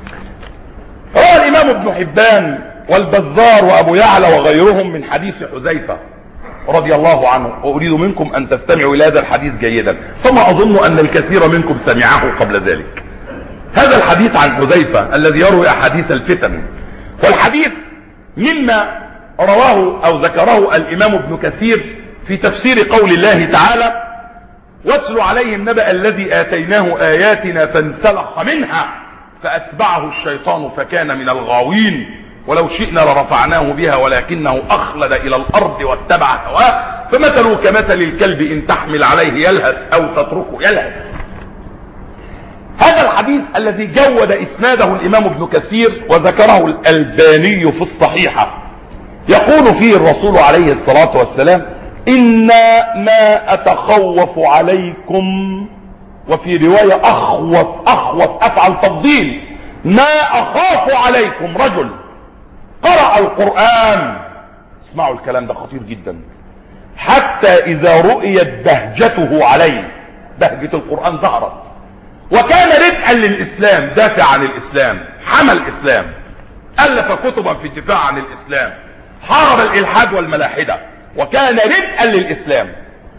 [SPEAKER 1] روى الإمام ابن حبان والبزار وأبو يعلى وغيرهم من حديث حذيفة رضي الله عنه، وأريد منكم أن تستمعوا إلى هذا الحديث جيدا، ثم أظن أن الكثير منكم سمعه قبل ذلك. هذا الحديث عن حذيفة الذي يروي أحاديث الفتن، والحديث مما رواه أو ذكره الإمام ابن كثير في تفسير قول الله تعالى واتل عليهم نبأ الذي آتيناه آياتنا فانسلخ منها فأتبعه الشيطان فكان من الغاوين ولو شئنا لرفعناه بها ولكنه أخلد إلى الأرض واتبع هواه فمثله كمثل الكلب إن تحمل عليه يلهث أو تتركه يلهث. هذا الحديث الذي جود اسناده الامام ابن كثير وذكره الألباني في الصحيحة، يقول فيه الرسول عليه الصلاة والسلام: إن ما أتخوف عليكم، وفي رواية أخوف أفعل تفضيل، ما أخاف عليكم رجل قرأ القرآن، اسمعوا الكلام ده خطير جدا، حتى إذا رؤيت بهجته عليه، بهجة القرآن ظهرت، وكان ردءا للإسلام، دافع عن الإسلام، حمى الإسلام، ألف كتبا في الدفاع عن الإسلام، حارب الإلحاد والملاحدة، وكان ردءا للإسلام،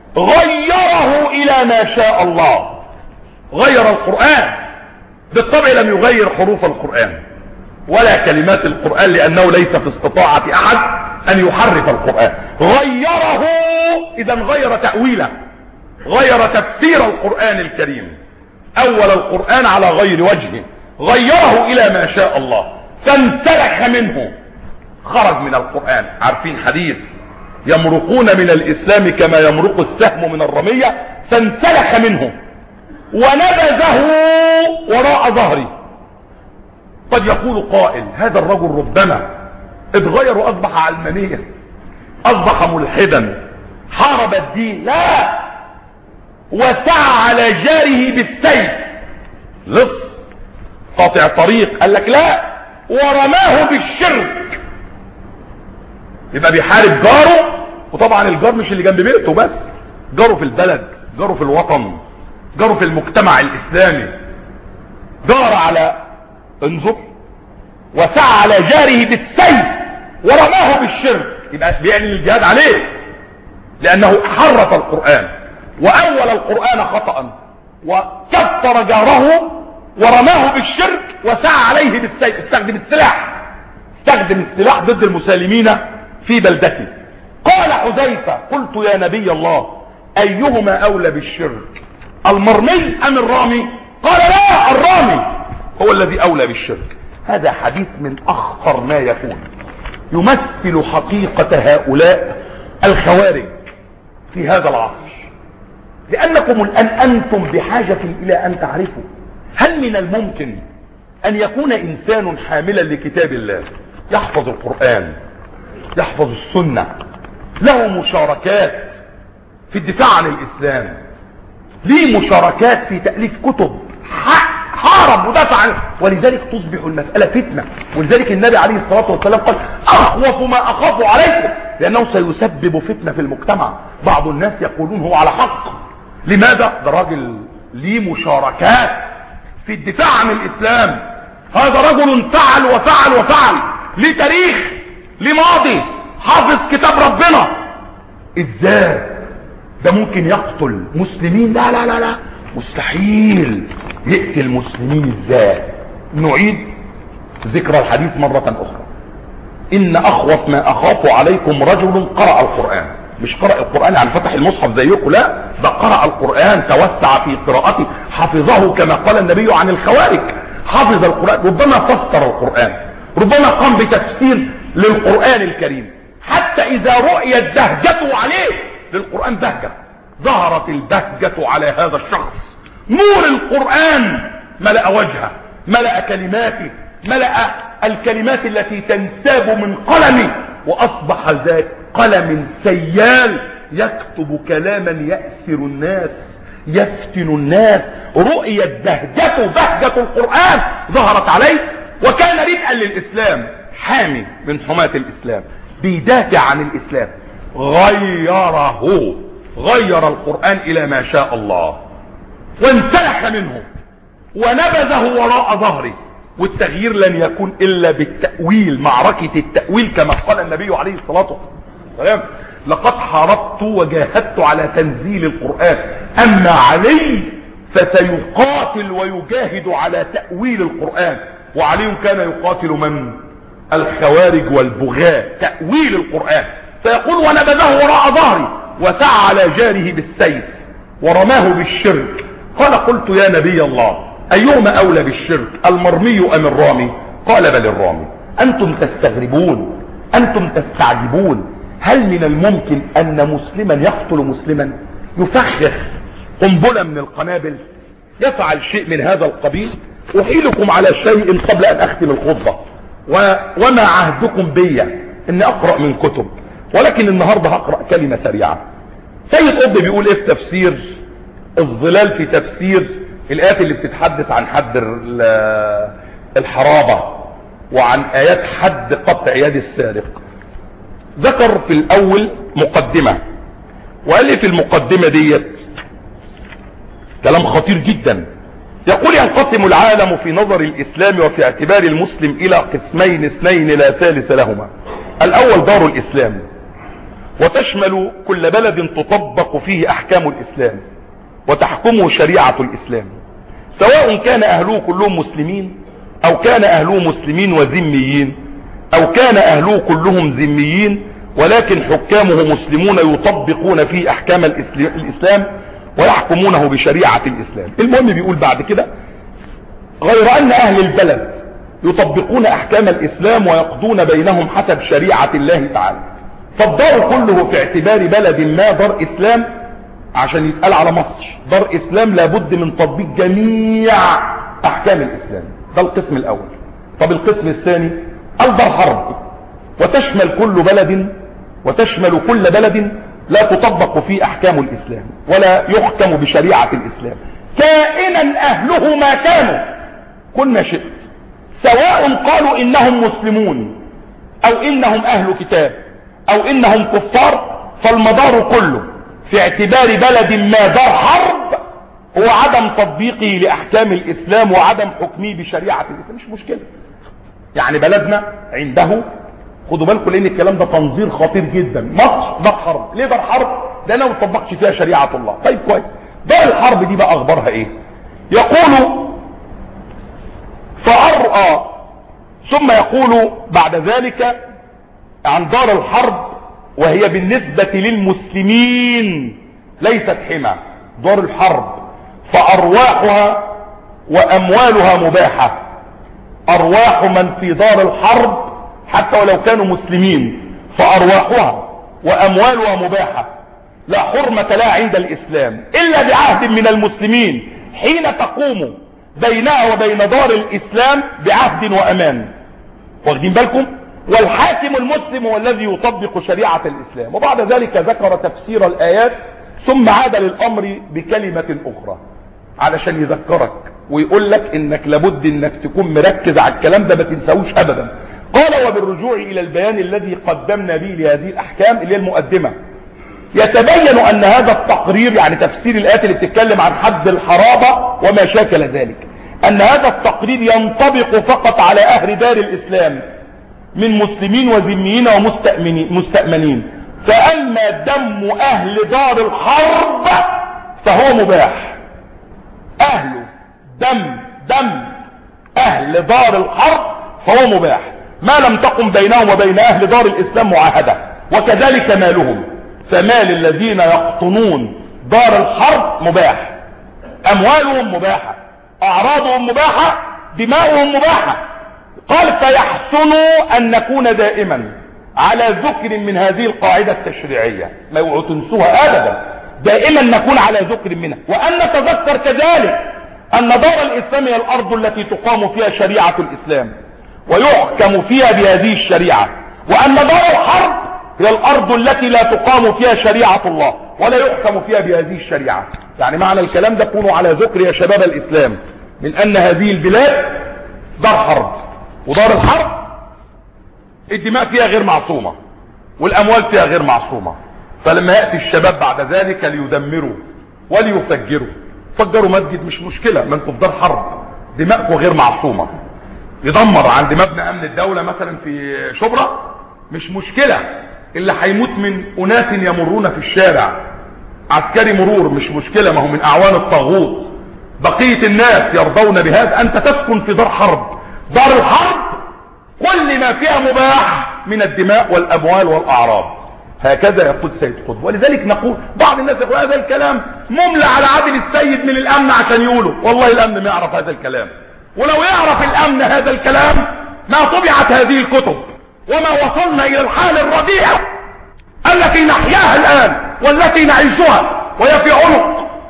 [SPEAKER 1] غيره إلى ما شاء الله، غير القرآن، بالطبع لم يغير حروف القرآن ولا كلمات القرآن، لأنه ليس في استطاعة أحد أن يحرف القرآن، غيره، إذا غير تأويله، غير تفسير القرآن الكريم، أول القرآن على غير وجهه، غيره إلى ما شاء الله، فانسلخ منه، خرج من القرآن. عارفين حديث يمرقون من الإسلام كما يمرق السهم من الرمية، فانسلخ منه ونبذه وراء ظهره. قد يقول قائل: هذا الرجل ربما اتغير وأصبح علمانيا، أصبح ملحدا، حارب الدين. لا، وسعى على جاره بالسيف، لص قاطع طريق، قال لك لا، ورماه بالشرك، يبقى بيحارب جاره. وطبعا الجار مش اللي جنب بيته بس، جاره في البلد، جاره في الوطن، جاره في المجتمع الإسلامي، جار على، انظر، وسعى على جاره بالسيف ورماه بالشرك، يبقى بيعني الجهاد عليه، لأنه حرف القرآن وأول القرآن خطأ، وكفر جاره ورماه بالشرك وسعى عليه بالسيف، استخدم السلاح ضد المسالمين في بلدته. قال حذيفة: قلت يا نبي الله أيهما أولى بالشرك، المرمي أم الرامي؟ قال: لا، الرامي هو الذي أولى بالشرك. هذا حديث من أخطر ما يكون، يمثل حقيقة هؤلاء الخوارج في هذا العصر، لأنكم الآن أنتم بحاجة إلى أن تعرفوا: هل من الممكن أن يكون إنسان حاملا لكتاب الله، يحفظ القرآن، يحفظ السنة، له مشاركات في الدفاع عن الإسلام، ليه مشاركات في تأليف كتب، حارب ودافع عنه، ولذلك تصبح المسألة فتنة. ولذلك النبي عليه الصلاة والسلام قال: أخوف ما أخاف عليكم، لأنه سيسبب فتنة في المجتمع. بعض الناس يقولون هو على حق، لماذا؟ ده راجل ليه مشاركات في الدفاع عن الإسلام، هذا رجل فعل وفعل وفعل، ليه تاريخ، ليه ماضي، حافظ كتاب ربنا. ازاي ده ممكن يقتل مسلمين؟ لا لا لا لا، مستحيل يقتل مسلمين. ازاي؟ نعيد ذكر الحديث مرة اخرى: ان اخوف ما اخاف عليكم رجل قرأ القرآن، مش قرأ القرآن يعني فتح المصحف زيكم، لا، ده قرأ القرآن، توسع في قراءته، حفظه كما قال النبي عن الخوارج، حفظ القرآن، ربما فسر القرآن، ربما قام بتفسير للقرآن الكريم، حتى اذا رؤيت بهجته عليه، للقرآن بهجة، ظهرت البهجة على هذا الشخص، نور القرآن ملأ وجهه، ملأ كلماته، ملأ الكلمات التي تنساب من قلمه، واصبح ذاك قلم سيال يكتب كلاما يأسر الناس، يفتن الناس. رؤيت بهجته، بهجة القرآن ظهرت عليه، وكان ردءا للإسلام، حامي من حماة الإسلام، بيدافع عن الإسلام، غير القرآن إلى ما شاء الله، وانسلخ منه ونبذه وراء ظهره. والتغيير لن يكون إلا بالتأويل، معركة التأويل، كما قال النبي عليه الصلاة والسلام: لقد حاربت وجاهدت على تنزيل القرآن، أما علي فسيقاتل ويجاهد على تأويل القرآن. وعلي كان يقاتل من؟ الخوارج والبغاة، تأويل القرآن. فيقول: ونبذه وراء ظهري وسعى على جاره بالسيف ورماه بالشرك. قال: قلت يا نبي الله أيهما أولى بالشرك، المرمي أم الرامي؟ قال: بل الرامي. أنتم تستغربون، أنتم تستعجبون، هل من الممكن أن مسلما يقتل مسلما، يفخخ قنبلة من القنابل، يفعل شيء من هذا القبيل احيلكم على شيء قبل ان اختم الخطبة. وما عهدكم بي ان اقرأ من كتب، ولكن النهاردة هقرأ كلمة سريعة. سيد قطب بيقول ايه في تفسير الظلال، في تفسير الآيات اللي بتتحدث عن حد الحرابة وعن آيات حد قطع يد السارق. ذكر في الأول مقدمة، وقال لي في المقدمة ديت كلام خطير جدا. يقول ينقسم العالم في نظر الإسلام وفي اعتبار المسلم إلى قسمين اثنين لا ثالث لهما. الأول دار الإسلام، وتشمل كل بلد تطبق فيه أحكام الإسلام وتحكمه شريعة الإسلام، سواء كان أهله كلهم مسلمين أو كان أهله مسلمين وذميين، أو كان أهله كلهم ذميين ولكن حكامه مسلمون يطبقون فيه أحكام الإسلام ويحكمونه بشريعة الإسلام. المهم بيقول بعد كده غير أن أهل البلد يطبقون أحكام الإسلام ويقضون بينهم حسب شريعة الله تعالى. فالدار كله في اعتبار بلد ما دار إسلام، عشان يتقال على مصر دار إسلام لابد من تطبيق جميع أحكام الإسلام. ده القسم الأول. طب القسم الثاني الدار حرب، وتشمل كل بلد لا تطبق فيه أحكام الإسلام ولا يحكم بشريعة الإسلام، كائنا أهله ما كانوا كنا شئت، سواء قالوا إنهم مسلمون أو إنهم أهل كتاب أو إنهم كفار. فالمدار كله في اعتبار بلد ما دار حرب هو عدم تطبيقه لأحكام الإسلام وعدم حكمه بشريعة الإسلام. مش مشكلة، يعني بلدنا عنده، خدوا بالكم لأن الكلام ده تنظير خطير جدا. مصر دار حرب. ليه دار حرب؟ لأنها ما بتطبقش فيها شريعة الله. طيب كويس، دار الحرب دي بقى أخبارها إيه؟ يقول فأرأى، ثم يقول بعد ذلك عن دار الحرب وهي بالنسبة للمسلمين ليست حمى. دار الحرب فأرواحها وأموالها مباحة. أرواح من في دار الحرب حتى ولو كانوا مسلمين فأرواحها وأموالها مباحة، لا حرمة لها عند الإسلام إلا بعهد من المسلمين حين تقوم بينها وبين دار الإسلام بعهد وأمان. واخدين بالكم؟ والحاكم المسلم هو الذي يطبق شريعة الإسلام. وبعد ذلك ذكر تفسير الآيات ثم عاد للأمر بكلمة أخرى علشان يذكرك ويقول لك إنك لابد إنك تكون مركز على الكلام ده، ما تنساوش أبدا. قال وبالرجوع إلى البيان الذي قدمنا به لهذه الأحكام اللي هي المقدمة، يتبين أن هذا التقرير، يعني تفسير الآيات اللي بتتكلم عن حد الحرابة وما شاكل ذلك، أن هذا التقرير ينطبق فقط على أهل دار الإسلام من مسلمين وذميين ومستأمنين. فأما دم أهل دار الحرب فهو مباح. دم أهل دار الحرب فهو مباح ما لم تقم بينهم وبين أهل دار الإسلام معاهدة، وكذلك مالهم. فمال الذين يقطنون دار الحرب مباح، أموالهم مباحة، أعراضهم مباحة، دماؤهم مباحة. قال فيحسن أن نكون دائما على ذكر من هذه القاعدة التشريعية، ما يوعوا تنسوها أبدا، دائما نكون على ذكر منها. وأن نتذكر كذلك أن دار الإسلام هي الأرض التي تقام فيها شريعة الإسلام ويحكم فيها بهذه الشريعة، وأن دار الحرب هي الأرض التي لا تقام فيها شريعة الله ولا يحكم فيها بهذه الشريعة. يعني معنى الكلام ده كونوا على ذكر يا شباب الإسلام من أن هذه البلاد دار حرب، ودار الحرب الدماء فيها غير معصومة والأموال فيها غير معصومة. فلما يأتي الشباب بعد ذلك ليدمروا وليفجروا، فجروا مسجد مش مشكلة، ما انتوا في دار حرب دماءكم غير معصومة. يدمر عند مبنى أمن الدولة مثلا في شبرا مش مشكلة، اللي هيموت من أناس يمرون في الشارع عسكري مرور مش مشكلة، ما هو من أعوان الطاغوت. بقية الناس يرضون بهذا. أنت تسكن في دار حرب، دار الحرب كل ما فيها مباح من الدماء والأموال والأعراض. هكذا يقول سيد قطب. ولذلك نقول بعض الناس يقول هذا الكلام مملى على عادل السيد من الأمن عشان يقولوا. والله الأمن ما يعرف هذا الكلام، ولو يعرف الأمن هذا الكلام ما طبعت هذه الكتب وما وصلنا إلى الحالة الرديئة التي نحياها الآن والتي نعيشها، وهي في عنق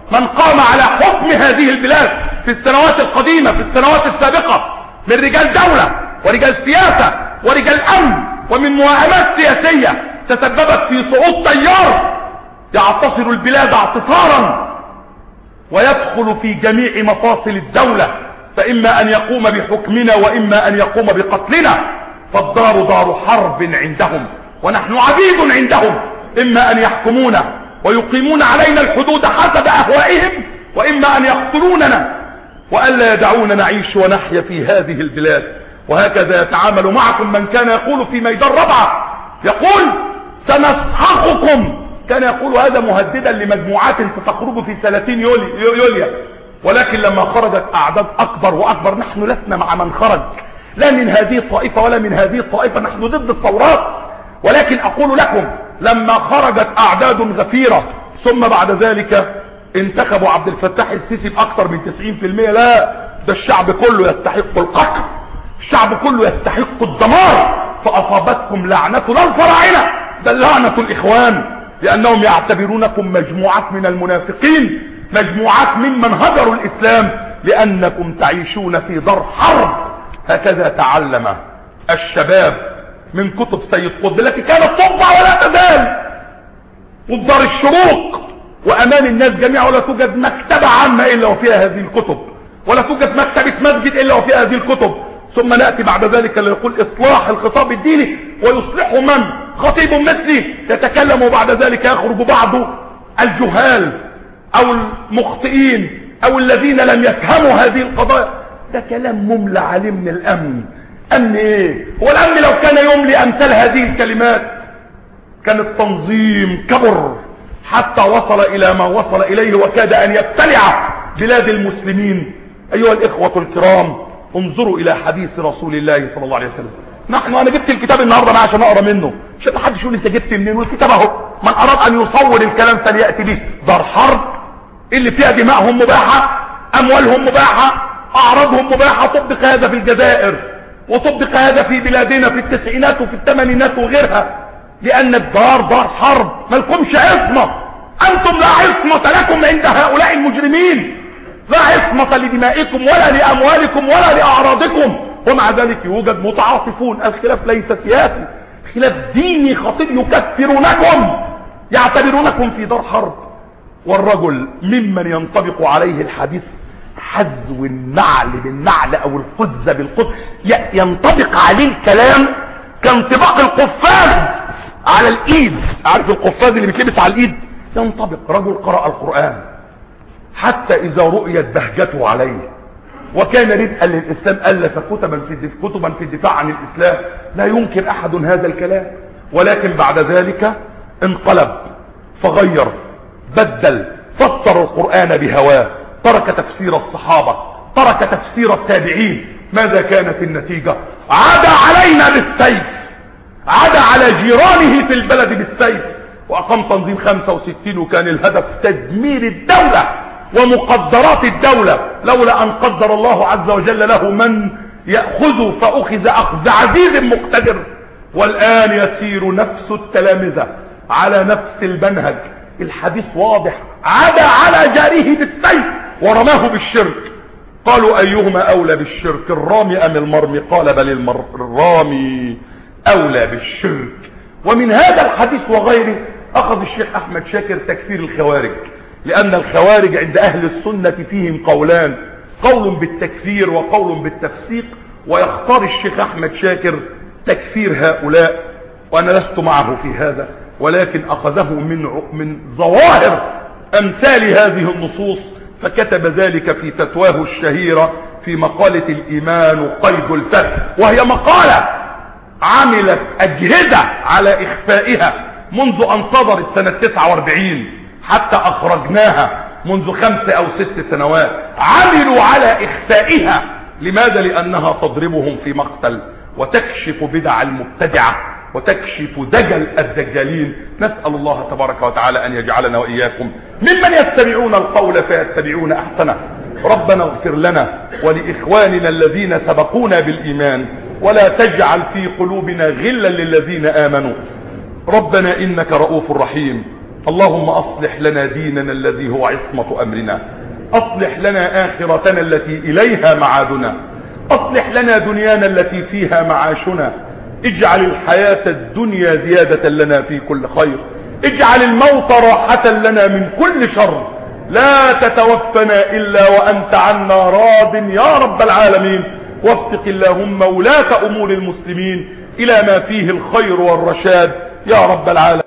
[SPEAKER 1] من قام على حكم هذه البلاد في السنوات القديمة في السنوات السابقة من رجال دولة ورجال سياسة ورجال امن ومن مواهمات سياسية تسببت في صعود تيار يعتصر البلاد اعتصارا ويدخل في جميع مفاصل الدولة، فإما أن يقوم بحكمنا وإما أن يقوم بقتلنا. فالدار دار حرب عندهم ونحن عبيد عندهم، إما أن يحكمونا ويقيمون علينا الحدود حسب أهوائهم، وإما أن يقتلوننا وألا يدعونا نعيش ونحيا في هذه البلاد. وهكذا يتعامل معكم من كان يقول في ميدان ربعة، يقول سنسحقكم، كان يقول هذا مهددا لمجموعات ستخرج في 30 يوليو، ولكن لما خرجت أعداد أكبر وأكبر نحن لسنا مع من خرج، لا من هذه الطائفة ولا من هذه الطائفة، نحن ضد الثورات. ولكن أقول لكم لما خرجت أعداد غفيرة ثم بعد ذلك انتخبوا عبد الفتاح السيسي بأكثر من 90%، لا، ده الشعب كله يستحق القتل، الشعب كله يستحق الدمار، فأصابتكم لعنة لا الفراعنة بل لعنة الإخوان، لأنهم يعتبرونكم مجموعات من المنافقين، مجموعات ممن هجروا الإسلام، لأنكم تعيشون في دار حرب. هكذا تعلم الشباب من كتب سيد قطب التي كانت تطبع ولا تزال، ودار الشروق وأمام الناس جميعا، ولا توجد مكتبة عامة إلا وفيها هذه الكتب، ولا توجد مكتبة مسجد إلا وفيها هذه الكتب. ثم نأتي بعد ذلك ليقول إصلاح الخطاب الديني، ويصلح من؟ خطيب مثلي يتكلم، وبعد ذلك يخرج بعض الجهال أو المخطئين أو الذين لم يفهموا هذه القضايا. ده كلام مملى عليه من الأمن. أمن إيه؟ هو الأمن لو كان يملي أمثال هذه الكلمات كان التنظيم كبر حتى وصل إلى ما وصل إليه وكاد أن يبتلع بلاد المسلمين. أيها الإخوة الكرام، انظروا إلى حديث رسول الله صلى الله عليه وسلم. أنا جبت الكتاب النهاردة معي عشان أقرأ منه، مش حد يقول أنت جبت منين، والكتاب أهو، من أراد أن يصور الكلام فليأتي به. دار حرب اللي فيها دماءهم مباحة، أموالهم مباحة، أعراضهم مباحة. طبق هذا في الجزائر، وطبق هذا في بلادنا في التسعينات وفي الثمانينات وغيرها، لأن الدار دار حرب، ما لكمش عصمة، أنتم لا عصمة لكم عند هؤلاء المجرمين، لا عصمة لدمائكم ولا لأموالكم ولا لأعراضكم. ومع ذلك يوجد متعاطفون. الخلاف ليس سياسي، خلاف ديني خطير، يكفرونكم، يعتبرونكم في دار حرب. والرجل ممن ينطبق عليه الحديث حذو النعل بالنعل او القذ بالقذ، ينطبق عليه الكلام كانطباق القفاز على الايد. عارف القفاز اللي بيتلبس على الايد؟ ينطبق. رجل قرأ القرآن حتى اذا رؤيت بهجته عليه وكان ردءا للاسلام الف كتبا في الدفاع عن الاسلام، لا ينكر احد هذا الكلام. ولكن بعد ذلك انقلب فغير بدل، فسر القرآن بهواه، ترك تفسير الصحابة، ترك تفسير التابعين. ماذا كانت النتيجة؟ عاد علينا بالسيف، عاد على جيرانه في البلد بالسيف، وأقام تنظيم 65 وكان الهدف تدمير الدولة ومقدرات الدولة، لولا أن قدر الله عز وجل له من يأخذ فأخذ أخذ عزيز مقتدر. والآن يسير نفس التلامذة على نفس المنهج. الحديث واضح، عاد على جاره بالسيف ورماه بالشرك. قالوا أيهما أولى بالشرك، الرامي أم المرمي؟ قال بل الرامي أولى بالشرك. ومن هذا الحديث وغيره أخذ الشيخ أحمد شاكر تكفير الخوارج، لأن الخوارج عند أهل السنة فيهم قولان، قول بالتكفير وقول بالتفسيق، ويختار الشيخ أحمد شاكر تكفير هؤلاء، وأنا لست معه في هذا، ولكن أخذه من ظواهر أمثال هذه النصوص، فكتب ذلك في فتواه الشهيرة في مقالة الإيمان قيد الفهم، وهي مقالة عملت أجهزة على إخفائها منذ أن صدرت سنة 49 حتى أخرجناها منذ 5 أو 6 سنوات. عملوا على إخفائها. لماذا؟ لأنها تضربهم في مقتل وتكشف بدع المبتدعة وتكشف دجل الدجالين. نسأل الله تبارك وتعالى أن يجعلنا وإياكم ممن يتبعون القول فيتبعون أحسنه. ربنا اغفر لنا ولإخواننا الذين سبقونا بالإيمان، ولا تجعل في قلوبنا غلا للذين آمنوا. ربنا إنك رؤوف رحيم، اللهم أصلح لنا ديننا الذي هو عصمة أمرنا، أصلح لنا آخرتنا التي إليها معادنا، أصلح لنا دنيانا التي فيها معاشنا، اجعل الحياة الدنيا زيادة لنا في كل خير، اجعل الموت راحة لنا من كل شر، لا تتوفنا إلا وأنت عنا راض يا رب العالمين. وفق اللهم ولاة أمور المسلمين إلى ما فيه الخير والرشاد يا رب العالمين.